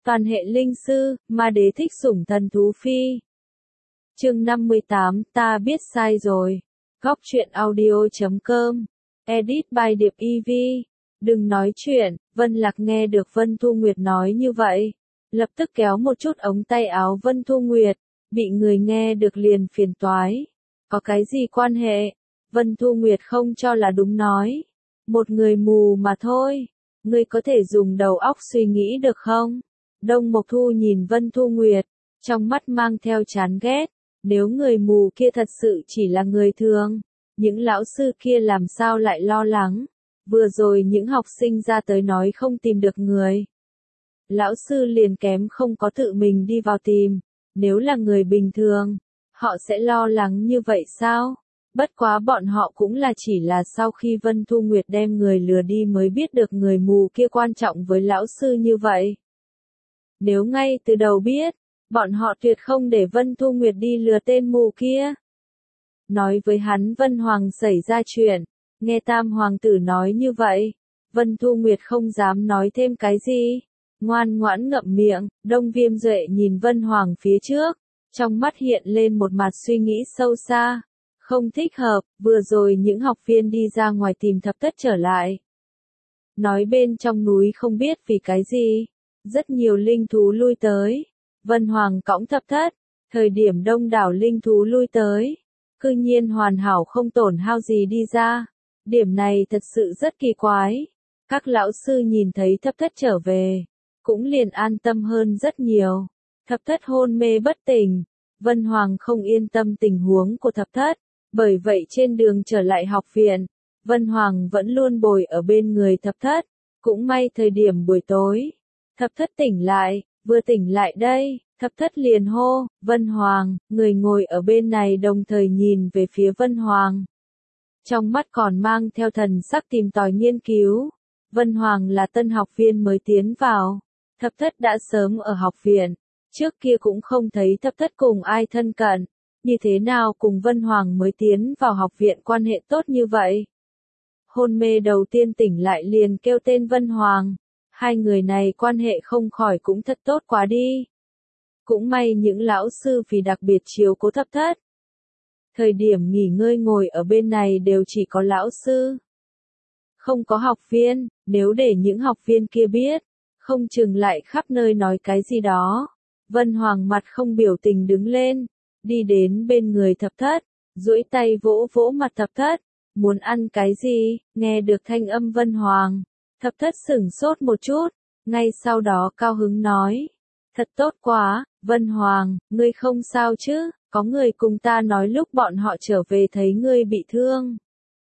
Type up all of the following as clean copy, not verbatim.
Toàn hệ linh sư, ma đế thích sủng thần thú phi. Chương 58, ta biết sai rồi. Góc truyện audio.com. Edit by Điệp EV. Đừng nói chuyện, Vân Lạc nghe được Vân Thu Nguyệt nói như vậy. Lập tức kéo một chút ống tay áo Vân Thu Nguyệt. Bị người nghe được liền phiền toái. Có cái gì quan hệ? Vân Thu Nguyệt không cho là đúng nói. Một người mù mà thôi. Ngươi có thể dùng đầu óc suy nghĩ được không? Đông Mộc Thu nhìn Vân Thu Nguyệt, trong mắt mang theo chán ghét. Nếu người mù kia thật sự chỉ là người thường, những lão sư kia làm sao lại lo lắng? Vừa rồi những học sinh ra tới nói không tìm được người. Lão sư liền kém không có tự mình đi vào tìm. Nếu là người bình thường, họ sẽ lo lắng như vậy sao? Bất quá bọn họ cũng là chỉ là sau khi Vân Thu Nguyệt đem người lừa đi mới biết được người mù kia quan trọng với lão sư như vậy. Nếu ngay từ đầu biết, bọn họ tuyệt không để Vân Thu Nguyệt đi lừa tên mù kia. Nói với hắn Vân Hoàng xảy ra chuyện, nghe Tam Hoàng tử nói như vậy, Vân Thu Nguyệt không dám nói thêm cái gì, ngoan ngoãn ngậm miệng. Đông Viêm Duệ nhìn Vân Hoàng phía trước, trong mắt hiện lên một mặt suy nghĩ sâu xa. Không thích hợp, vừa rồi những học viên đi ra ngoài tìm thập thất trở lại. Nói bên trong núi không biết vì cái gì, rất nhiều linh thú lui tới. Vân Hoàng cõng thập thất, thời điểm đông đảo linh thú lui tới. Cư nhiên hoàn hảo không tổn hao gì đi ra. Điểm này thật sự rất kỳ quái. Các lão sư nhìn thấy thập thất trở về, cũng liền an tâm hơn rất nhiều. Thập thất hôn mê bất tỉnh. Vân Hoàng không yên tâm tình huống của thập thất. Bởi vậy trên đường trở lại học viện, Vân Hoàng vẫn luôn bồi ở bên người thập thất. Cũng may thời điểm buổi tối, thập thất tỉnh lại, vừa tỉnh lại đây, thập thất liền hô, Vân Hoàng, người ngồi ở bên này đồng thời nhìn về phía Vân Hoàng. Trong mắt còn mang theo thần sắc tìm tòi nghiên cứu. Vân Hoàng là tân học viên mới tiến vào. Thập thất đã sớm ở học viện, trước kia cũng không thấy thập thất cùng ai thân cận. Như thế nào cùng Vân Hoàng mới tiến vào học viện quan hệ tốt như vậy? Hôn mê đầu tiên tỉnh lại liền kêu tên Vân Hoàng. Hai người này quan hệ không khỏi cũng thật tốt quá đi. Cũng may những lão sư vì đặc biệt chiếu cố thập thất. Thời điểm nghỉ ngơi ngồi ở bên này đều chỉ có lão sư. Không có học viên, nếu để những học viên kia biết, không chừng lại khắp nơi nói cái gì đó. Vân Hoàng mặt không biểu tình đứng lên. Đi đến bên người thập thất, duỗi tay vỗ vỗ mặt thập thất, muốn ăn cái gì, nghe được thanh âm Vân Hoàng. Thập thất sửng sốt một chút, ngay sau đó cao hứng nói, thật tốt quá, Vân Hoàng, ngươi không sao chứ, có người cùng ta nói lúc bọn họ trở về thấy ngươi bị thương.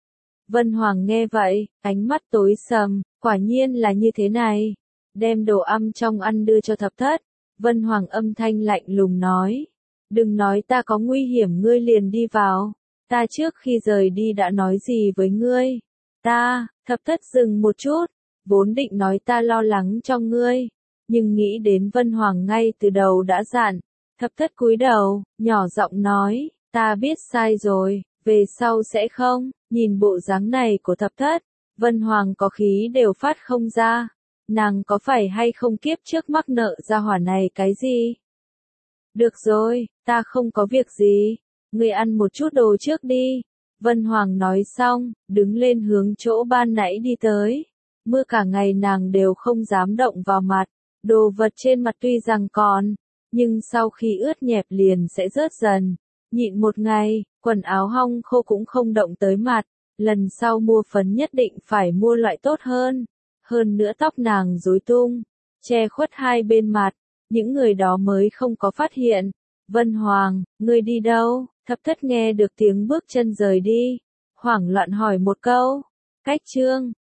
Vân Hoàng nghe vậy, ánh mắt tối sầm, quả nhiên là như thế này, đem đồ ăn trong ăn đưa cho thập thất, Vân Hoàng âm thanh lạnh lùng nói. Đừng nói ta có nguy hiểm ngươi liền đi vào. Ta trước khi rời đi đã nói gì với ngươi? Thập thất dừng một chút. Vốn định nói ta lo lắng cho ngươi. Nhưng nghĩ đến Vân Hoàng ngay từ đầu đã dặn. Thập thất cúi đầu, nhỏ giọng nói. Ta biết sai rồi, về sau sẽ không. Nhìn bộ dáng này của thập thất. Vân Hoàng có khí đều phát không ra. Nàng có phải hay không kiếp trước mắc nợ gia hỏa này cái gì? Được rồi, ta không có việc gì. Ngươi ăn một chút đồ trước đi. Vân Hoàng nói xong, đứng lên hướng chỗ ban nãy đi tới. Mưa cả ngày nàng đều không dám động vào mặt. Đồ vật trên mặt tuy rằng còn, nhưng sau khi ướt nhẹp liền sẽ rớt dần. Nhịn một ngày, quần áo hong khô cũng không động tới mặt. Lần sau mua phấn nhất định phải mua loại tốt hơn. Hơn nữa tóc nàng rối tung, che khuất hai bên mặt. Những người đó mới không có phát hiện. Vân Hoàng, ngươi đi đâu? Thập thất nghe được tiếng bước chân rời đi. Hoảng loạn hỏi một câu. Cách chương.